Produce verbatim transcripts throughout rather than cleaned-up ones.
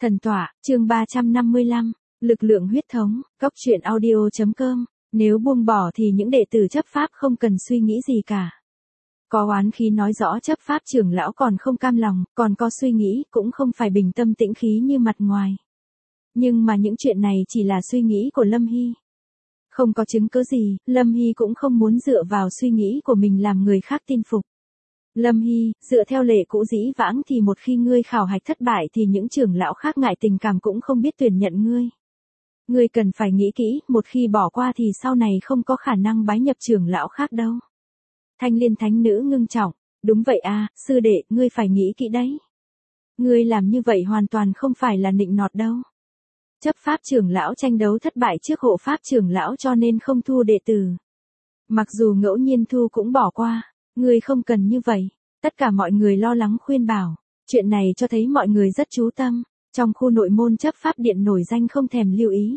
Thần tọa, chương ba trăm năm mươi lăm, lực lượng huyết thống, góc truyện audio chấm com, nếu buông bỏ thì những đệ tử chấp pháp không cần suy nghĩ gì cả. Có oán khí nói rõ chấp pháp trưởng lão còn không cam lòng, còn có suy nghĩ cũng không phải bình tâm tĩnh khí như mặt ngoài. Nhưng mà những chuyện này chỉ là suy nghĩ của Lâm Hy. Không có chứng cứ gì, Lâm Hy cũng không muốn dựa vào suy nghĩ của mình làm người khác tin phục. Lâm Hy, dựa theo lệ cũ dĩ vãng thì một khi ngươi khảo hạch thất bại thì những trưởng lão khác ngại tình cảm cũng không biết tuyển nhận ngươi. Ngươi cần phải nghĩ kỹ, một khi bỏ qua thì sau này không có khả năng bái nhập trưởng lão khác đâu. Thanh Liên thánh nữ ngưng trọng, đúng vậy à, sư đệ, ngươi phải nghĩ kỹ đấy. Ngươi làm như vậy hoàn toàn không phải là nịnh nọt đâu. Chấp pháp trưởng lão tranh đấu thất bại trước hộ pháp trưởng lão cho nên không thu đệ tử. Mặc dù ngẫu nhiên thu cũng bỏ qua. Ngươi không cần như vậy. Tất cả mọi người lo lắng khuyên bảo. Chuyện này cho thấy mọi người rất chú tâm. Trong khu nội môn chấp pháp điện nổi danh không thèm lưu ý.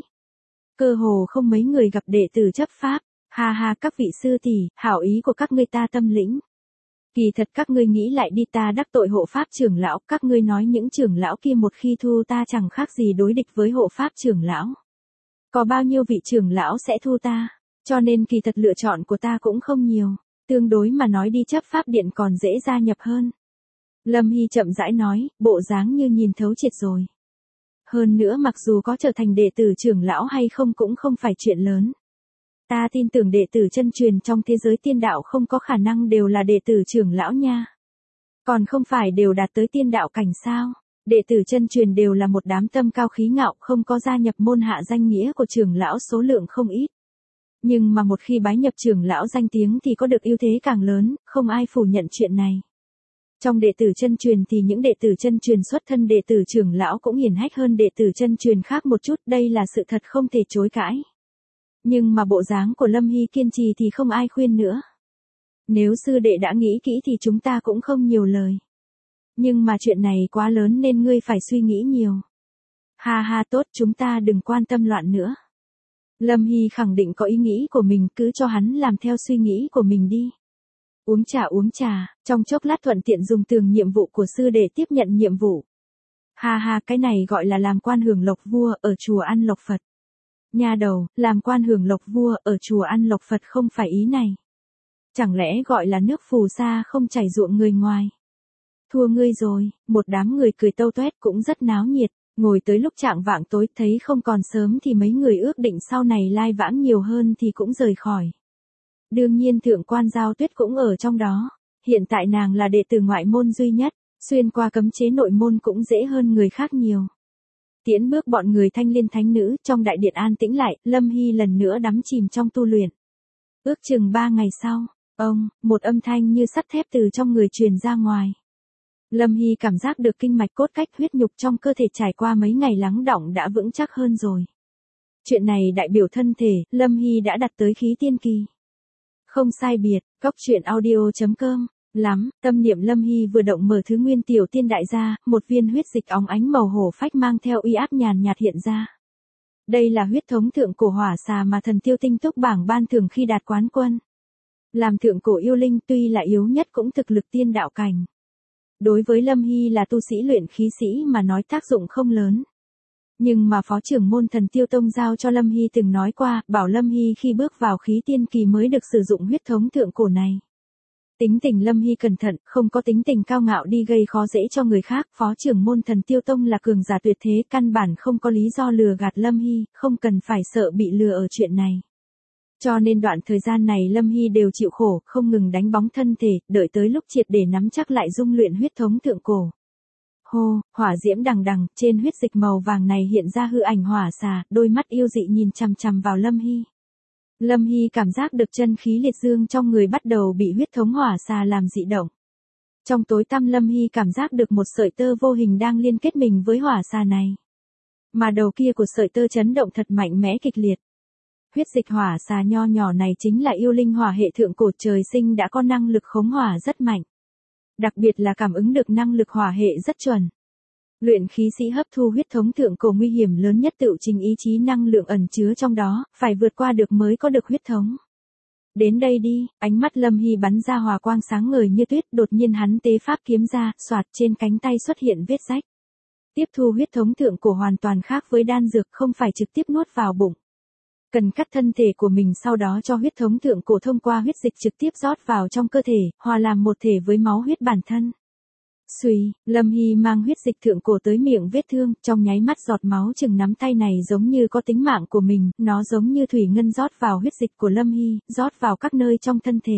Cơ hồ không mấy người gặp đệ tử chấp pháp. Ha ha, các vị sư tỷ, hảo ý của các ngươi ta tâm lĩnh. Kỳ thật các ngươi nghĩ lại đi, ta đắc tội hộ pháp trưởng lão. Các ngươi nói những trưởng lão kia một khi thu ta chẳng khác gì đối địch với hộ pháp trưởng lão. Có bao nhiêu vị trưởng lão sẽ thu ta. Cho nên kỳ thật lựa chọn của ta cũng không nhiều. Tương đối mà nói đi chấp pháp điện còn dễ gia nhập hơn. Lâm Hy chậm rãi nói, bộ dáng như nhìn thấu triệt rồi. Hơn nữa mặc dù có trở thành đệ tử trưởng lão hay không cũng không phải chuyện lớn. Ta tin tưởng đệ tử chân truyền trong thế giới tiên đạo không có khả năng đều là đệ tử trưởng lão nha. Còn không phải đều đạt tới tiên đạo cảnh sao? Đệ tử chân truyền đều là một đám tâm cao khí ngạo, không có gia nhập môn hạ danh nghĩa của trưởng lão số lượng không ít. Nhưng mà một khi bái nhập trưởng lão danh tiếng thì có được ưu thế càng lớn, không ai phủ nhận chuyện này. Trong đệ tử chân truyền thì những đệ tử chân truyền xuất thân đệ tử trưởng lão cũng hiển hách hơn đệ tử chân truyền khác một chút, đây là sự thật không thể chối cãi. Nhưng mà bộ dáng của Lâm Hy kiên trì thì không ai khuyên nữa. Nếu sư đệ đã nghĩ kỹ thì chúng ta cũng không nhiều lời. Nhưng mà chuyện này quá lớn nên ngươi phải suy nghĩ nhiều. Ha ha, tốt, chúng ta đừng quan tâm loạn nữa. Lâm Hy khẳng định có ý nghĩ của mình, cứ cho hắn làm theo suy nghĩ của mình đi. Uống trà uống trà, trong chốc lát thuận tiện dùng tường nhiệm vụ của sư để tiếp nhận nhiệm vụ. Ha ha, cái này gọi là làm quan hưởng lộc vua ở chùa ăn lộc Phật. Nha đầu, làm quan hưởng lộc vua ở chùa ăn lộc Phật không phải ý này. Chẳng lẽ gọi là nước phù sa không chảy ruộng người ngoài. Thua ngươi rồi, một đám người cười tâu tuét cũng rất náo nhiệt. Ngồi tới lúc trạng vạng tối thấy không còn sớm thì mấy người ước định sau này lai vãng nhiều hơn thì cũng rời khỏi. Đương nhiên thượng quan Giao Tuyết cũng ở trong đó. Hiện tại nàng là đệ tử ngoại môn duy nhất, xuyên qua cấm chế nội môn cũng dễ hơn người khác nhiều. Tiễn bước bọn người Thanh Liên thánh nữ trong đại điện an tĩnh lại, Lâm Hy lần nữa đắm chìm trong tu luyện. Ước chừng ba ngày sau, ông, một âm thanh như sắt thép từ trong người truyền ra ngoài. Lâm Hy cảm giác được kinh mạch cốt cách huyết nhục trong cơ thể trải qua mấy ngày lắng đọng đã vững chắc hơn rồi. Chuyện này đại biểu thân thể, Lâm Hy đã đạt tới khí tiên kỳ. Không sai biệt, góc truyện audio chấm com, lắm, tâm niệm Lâm Hy vừa động mở thứ nguyên tiểu tiên đại ra, một viên huyết dịch óng ánh màu hổ phách mang theo uy áp nhàn nhạt hiện ra. Đây là huyết thống thượng cổ hỏa xà mà thần tiêu tinh túc bảng ban thường khi đạt quán quân. Làm thượng cổ yêu linh tuy là yếu nhất cũng thực lực tiên đạo cảnh. Đối với Lâm Hy là tu sĩ luyện khí sĩ mà nói tác dụng không lớn. Nhưng mà phó trưởng môn thần tiêu tông giao cho Lâm Hy từng nói qua, bảo Lâm Hy khi bước vào khí tiên kỳ mới được sử dụng huyết thống thượng cổ này. Tính tình Lâm Hy cẩn thận, không có tính tình cao ngạo đi gây khó dễ cho người khác, phó trưởng môn thần tiêu tông là cường giả tuyệt thế, căn bản không có lý do lừa gạt Lâm Hy, không cần phải sợ bị lừa ở chuyện này. Cho nên đoạn thời gian này Lâm Hy đều chịu khổ, không ngừng đánh bóng thân thể, đợi tới lúc triệt để nắm chắc lại dung luyện huyết thống thượng cổ. Hô, hỏa diễm đằng đằng, trên huyết dịch màu vàng này hiện ra hư ảnh hỏa xà, đôi mắt yêu dị nhìn chằm chằm vào Lâm Hy. Lâm Hy cảm giác được chân khí liệt dương trong người bắt đầu bị huyết thống hỏa xà làm dị động. Trong tối tăm Lâm Hy cảm giác được một sợi tơ vô hình đang liên kết mình với hỏa xà này. Mà đầu kia của sợi tơ chấn động thật mạnh mẽ kịch liệt. Huyết dịch hỏa xà nho nhỏ này chính là yêu linh hỏa hệ thượng cổ trời sinh đã có năng lực khống hỏa rất mạnh. Đặc biệt là cảm ứng được năng lực hỏa hệ rất chuẩn. Luyện khí sĩ hấp thu huyết thống thượng cổ nguy hiểm lớn nhất tự trình ý chí năng lượng ẩn chứa trong đó, phải vượt qua được mới có được huyết thống. Đến đây đi, ánh mắt Lâm Hy bắn ra hòa quang sáng ngời như tuyết, đột nhiên hắn tế pháp kiếm ra, xoạt trên cánh tay xuất hiện vết rách. Tiếp thu huyết thống thượng cổ hoàn toàn khác với đan dược, không phải trực tiếp nuốt vào bụng. Cần cắt thân thể của mình, sau đó cho huyết thống thượng cổ thông qua huyết dịch trực tiếp rót vào trong cơ thể, hòa làm một thể với máu huyết bản thân. Xuy, Lâm Hy mang huyết dịch thượng cổ tới miệng vết thương, trong nháy mắt giọt máu chừng nắm tay này giống như có tính mạng của mình, nó giống như thủy ngân rót vào huyết dịch của Lâm Hy, rót vào các nơi trong thân thể.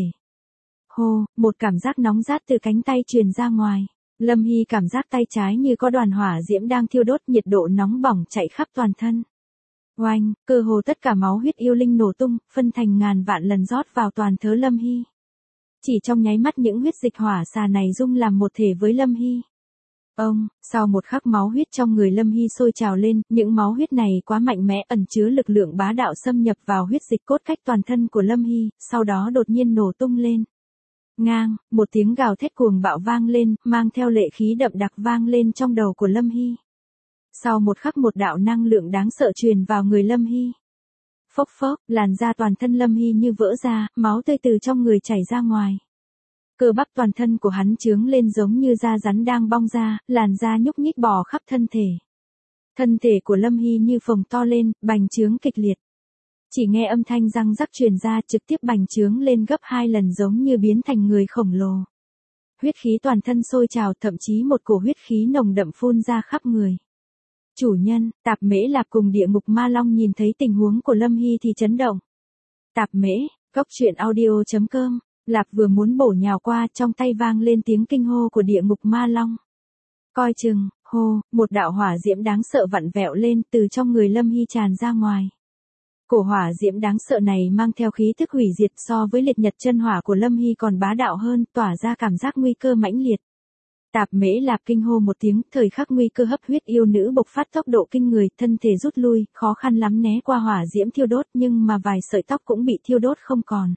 Hô, một cảm giác nóng rát từ cánh tay truyền ra ngoài. Lâm Hy cảm giác tay trái như có đoàn hỏa diễm đang thiêu đốt, nhiệt độ nóng bỏng chạy khắp toàn thân. Oanh, cơ hồ tất cả máu huyết yêu linh nổ tung, phân thành ngàn vạn lần rót vào toàn thớ Lâm Hy. Chỉ trong nháy mắt những huyết dịch hỏa xà này dung làm một thể với Lâm Hy. Ông, sau một khắc máu huyết trong người Lâm Hy sôi trào lên, những máu huyết này quá mạnh mẽ, ẩn chứa lực lượng bá đạo xâm nhập vào huyết dịch cốt cách toàn thân của Lâm Hy, sau đó đột nhiên nổ tung lên. Ngang, một tiếng gào thét cuồng bạo vang lên, mang theo lệ khí đậm đặc vang lên trong đầu của Lâm Hy. Sau một khắc một đạo năng lượng đáng sợ truyền vào người Lâm Hy. Phốc phốc, làn da toàn thân Lâm Hy như vỡ ra, máu tươi từ trong người chảy ra ngoài. Cơ bắp toàn thân của hắn trướng lên giống như da rắn đang bong ra, làn da nhúc nhích bò khắp thân thể. Thân thể của Lâm Hy như phồng to lên, bành trướng kịch liệt. Chỉ nghe âm thanh răng rắc truyền ra, trực tiếp bành trướng lên gấp hai lần, giống như biến thành người khổng lồ. Huyết khí toàn thân sôi trào, thậm chí một cổ huyết khí nồng đậm phun ra khắp người. Chủ nhân, Tạp Mễ Lạp cùng Địa Ngục Ma Long nhìn thấy tình huống của Lâm Hy thì chấn động. Tạp Mễ, Cốc Truyện Audio chấm com, Lạp vừa muốn bổ nhào qua, trong tay vang lên tiếng kinh hô của Địa Ngục Ma Long. Coi chừng, hô, một đạo hỏa diễm đáng sợ vặn vẹo lên, từ trong người Lâm Hy tràn ra ngoài. Cổ hỏa diễm đáng sợ này mang theo khí thức hủy diệt, so với liệt nhật chân hỏa của Lâm Hy còn bá đạo hơn, tỏa ra cảm giác nguy cơ mãnh liệt. Tạp Mễ Lạp kinh hô một tiếng, thời khắc nguy cơ hấp huyết yêu nữ bộc phát tốc độ kinh người, thân thể rút lui, khó khăn lắm né qua hỏa diễm thiêu đốt, nhưng mà vài sợi tóc cũng bị thiêu đốt không còn.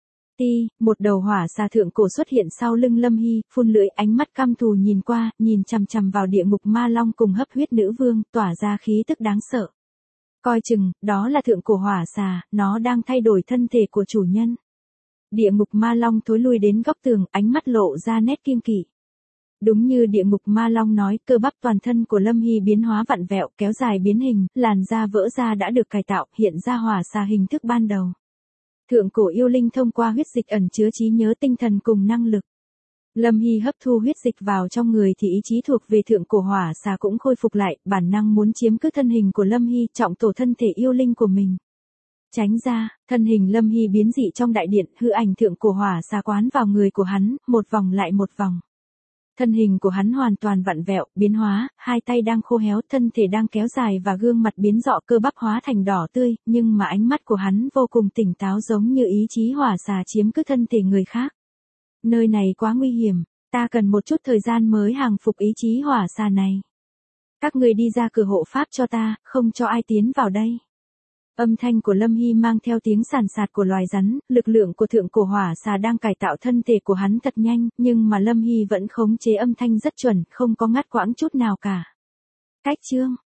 Ti, một đầu hỏa xà thượng cổ xuất hiện sau lưng Lâm Hy, phun lưỡi, ánh mắt căm thù nhìn qua, nhìn chằm chằm vào Địa Ngục Ma Long cùng hấp huyết nữ vương, tỏa ra khí tức đáng sợ. Coi chừng, đó là thượng cổ hỏa xà, nó đang thay đổi thân thể của chủ nhân. Địa Ngục Ma Long thối lui đến góc tường, ánh mắt lộ ra nét kiêng kỵ. Đúng như Địa Ngục Ma Long nói, cơ bắp toàn thân của Lâm Hy biến hóa vặn vẹo, kéo dài biến hình, làn da vỡ ra đã được cải tạo, hiện ra hỏa xà hình thức ban đầu. Thượng cổ yêu linh thông qua huyết dịch ẩn chứa trí nhớ tinh thần cùng năng lực. Lâm Hy hấp thu huyết dịch vào trong người thì ý chí thuộc về thượng cổ hỏa xà cũng khôi phục lại, bản năng muốn chiếm cứ thân hình của Lâm Hy, trọng tổ thân thể yêu linh của mình. Tránh ra, thân hình Lâm Hy biến dị trong đại điện, hư ảnh thượng cổ hỏa xà quán vào người của hắn, một vòng lại một vòng. Thân hình của hắn hoàn toàn vặn vẹo, biến hóa, hai tay đang khô héo, thân thể đang kéo dài và gương mặt biến rọ, cơ bắp hóa thành đỏ tươi, nhưng mà ánh mắt của hắn vô cùng tỉnh táo, giống như ý chí hỏa xà chiếm cứ thân thể người khác. Nơi này quá nguy hiểm, ta cần một chút thời gian mới hàng phục ý chí hỏa xà này. Các người đi ra cửa hộ pháp cho ta, không cho ai tiến vào đây. Âm thanh của Lâm Hy mang theo tiếng sàn sạt của loài rắn, lực lượng của thượng cổ hỏa xà đang cải tạo thân thể của hắn thật nhanh, nhưng mà Lâm Hy vẫn khống chế âm thanh rất chuẩn, không có ngắt quãng chút nào cả. Cách chương